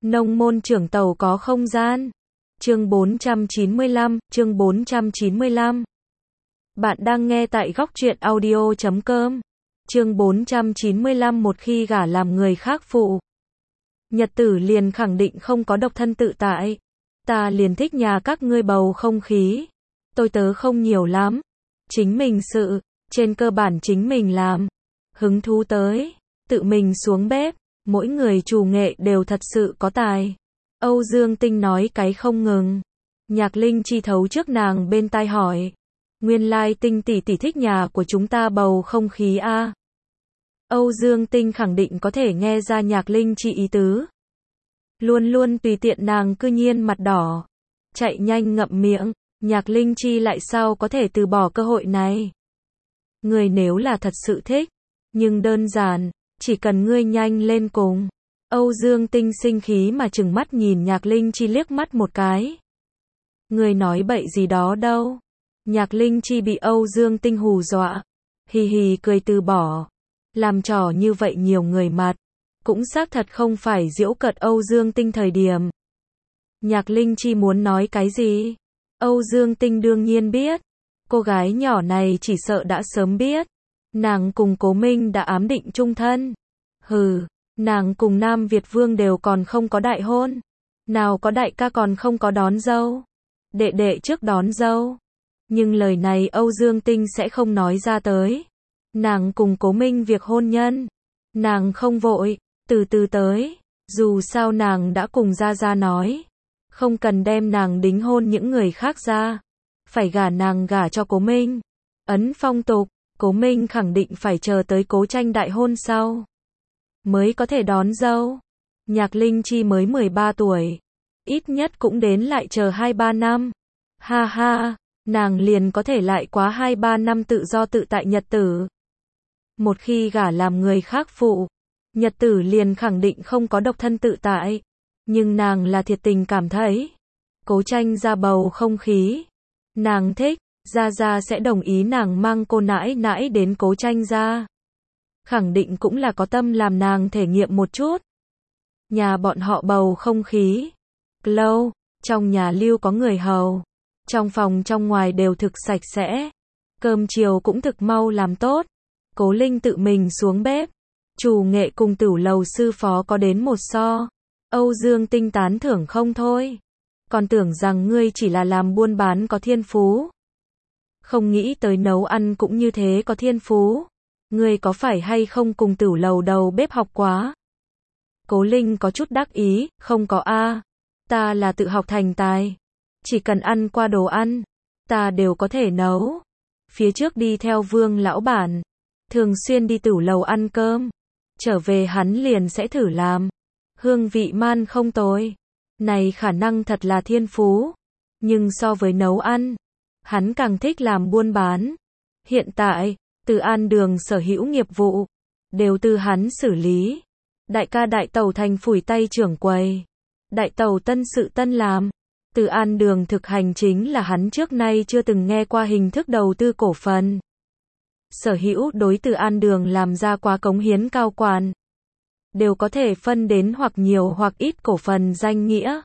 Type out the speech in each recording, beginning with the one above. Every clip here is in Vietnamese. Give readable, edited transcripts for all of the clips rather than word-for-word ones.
Nông môn trưởng tàu có không gian. Chương 495. Bạn đang nghe tại góc truyện audio.com. Chương 495. Một khi gả làm người khác phụ, Nhật Tử liền khẳng định không có độc thân tự tại. Ta liền thích nhà các ngươi bầu không khí. Tôi tớ không nhiều lắm. Chính mình sự, trên cơ bản chính mình làm. Hứng thú tới, tự mình xuống bếp. Mỗi người chủ nghệ đều thật sự có tài. Âu Dương Tinh nói cái không ngừng. Nhạc Linh Chi thấu trước nàng bên tai hỏi. Nguyên lai Tinh tỷ tỷ thích nhà của chúng ta bầu không khí a. Âu Dương Tinh khẳng định có thể nghe ra Nhạc Linh Chi ý tứ. Luôn luôn tùy tiện nàng cư nhiên mặt đỏ. Chạy nhanh ngậm miệng. Nhạc Linh Chi lại sao có thể từ bỏ cơ hội này. Người nếu là thật sự thích, nhưng đơn giản, chỉ cần ngươi nhanh lên cùng. Âu Dương Tinh sinh khí mà trừng mắt nhìn Nhạc Linh Chi liếc mắt một cái. Ngươi nói bậy gì đó đâu. Nhạc Linh Chi bị Âu Dương Tinh hù dọa. Hì hì cười từ bỏ. Làm trò như vậy nhiều người mặt. Cũng xác thật không phải giễu cợt Âu Dương Tinh thời điểm. Nhạc Linh Chi muốn nói cái gì? Âu Dương Tinh đương nhiên biết. Cô gái nhỏ này chỉ sợ đã sớm biết. Nàng cùng Cố Minh đã ám định chung thân. Hừ, nàng cùng Nam Việt Vương đều còn không có đại hôn. Nào có đại ca còn không có đón dâu. Đệ đệ trước đón dâu. Nhưng lời này Âu Dương Tinh sẽ không nói ra tới. Nàng cùng Cố Minh việc hôn nhân. Nàng không vội, từ từ tới. Dù sao nàng đã cùng Gia Gia nói. Không cần đem nàng đính hôn những người khác ra. Phải gả nàng gả cho Cố Minh. Ấn phong tục, Cố Minh khẳng định phải chờ tới Cố Tranh đại hôn sau mới có thể đón dâu. Nhạc Linh Chi mới 13 tuổi. Ít nhất cũng đến lại chờ 2-3 năm. Ha ha, nàng liền có thể lại quá 2-3 năm tự do tự tại nhật tử. Một khi gả làm người khác phụ, nhật tử liền khẳng định không có độc thân tự tại. Nhưng nàng là thiệt tình cảm thấy. Cố Tranh ra bầu không khí. Nàng thích, Gia Gia sẽ đồng ý nàng mang cô nãi nãi đến Cố Tranh ra. Khẳng định cũng là có tâm làm nàng thể nghiệm một chút. Nhà bọn họ bầu không khí. Lâu, trong nhà lưu có người hầu. Trong phòng trong ngoài đều thực sạch sẽ. Cơm chiều cũng thực mau làm tốt. Cố Linh tự mình xuống bếp. Chủ nghệ cùng Tửu Lầu sư phó có đến một so. Âu Dương Tinh tán thưởng không thôi. Còn tưởng rằng ngươi chỉ là làm buôn bán có thiên phú. Không nghĩ tới nấu ăn cũng như thế có thiên phú. Ngươi có phải hay không cùng Tửu Lầu đầu bếp học quá? Cố Linh có chút đắc ý, không có a. Ta là tự học thành tài. Chỉ cần ăn qua đồ ăn, ta đều có thể nấu. Phía trước đi theo Vương lão bản, thường xuyên đi Tửu Lầu ăn cơm. Trở về hắn liền sẽ thử làm. Hương vị man không tồi. Này khả năng thật là thiên phú. Nhưng so với nấu ăn, hắn càng thích làm buôn bán. Hiện tại, Từ An Đường sở hữu nghiệp vụ đều từ hắn xử lý. Đại ca đại tàu thành phủi tay trưởng quầy. Đại tàu tân sự tân làm. Từ An Đường thực hành chính là hắn trước nay chưa từng nghe qua hình thức đầu tư cổ phần. Sở hữu đối Từ An Đường làm ra quá cống hiến cao quản đều có thể phân đến hoặc nhiều hoặc ít cổ phần danh nghĩa.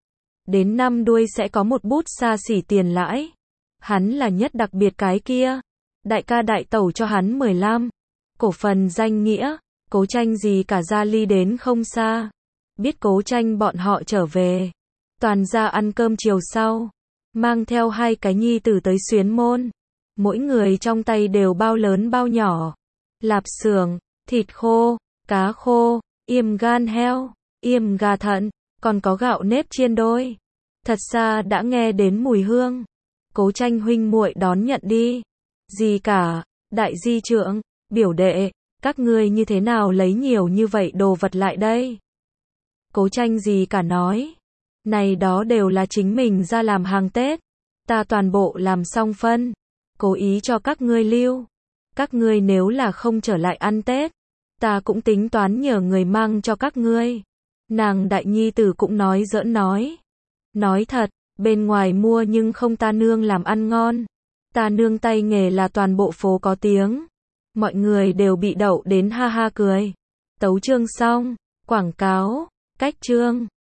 Đến năm đuôi sẽ có một bút xa xỉ tiền lãi. Hắn là nhất đặc biệt cái kia. Đại ca đại tẩu cho hắn 15. Cổ phần danh nghĩa. Cố Tranh gì cả ra ly đến không xa. Biết Cố Tranh bọn họ trở về. Toàn ra ăn cơm chiều sau. Mang theo 2 cái nhi tử tới Xuyến Môn. Mỗi người trong tay đều bao lớn bao nhỏ. Lạp xưởng, thịt khô, cá khô, yêm gan heo, yêm gà thận, còn có gạo nếp chiên đôi. Thật xa đã nghe đến mùi hương. Cố Tranh huynh muội đón nhận đi. Gì cả, đại di trưởng, biểu đệ, các ngươi như thế nào lấy nhiều như vậy đồ vật lại đây? Cố Tranh gì cả nói. Này đó đều là chính mình ra làm hàng Tết. Ta toàn bộ làm xong phân. Cố ý cho các ngươi lưu. Các ngươi nếu là không trở lại ăn Tết, ta cũng tính toán nhờ người mang cho các ngươi. Nàng đại nhi tử cũng nói giỡn nói. Nói thật, bên ngoài mua nhưng không ta nương làm ăn ngon. Ta nương tay nghề là toàn bộ phố có tiếng. Mọi người đều bị đậu đến ha ha cười. Tấu chương xong, quảng cáo, cách chương.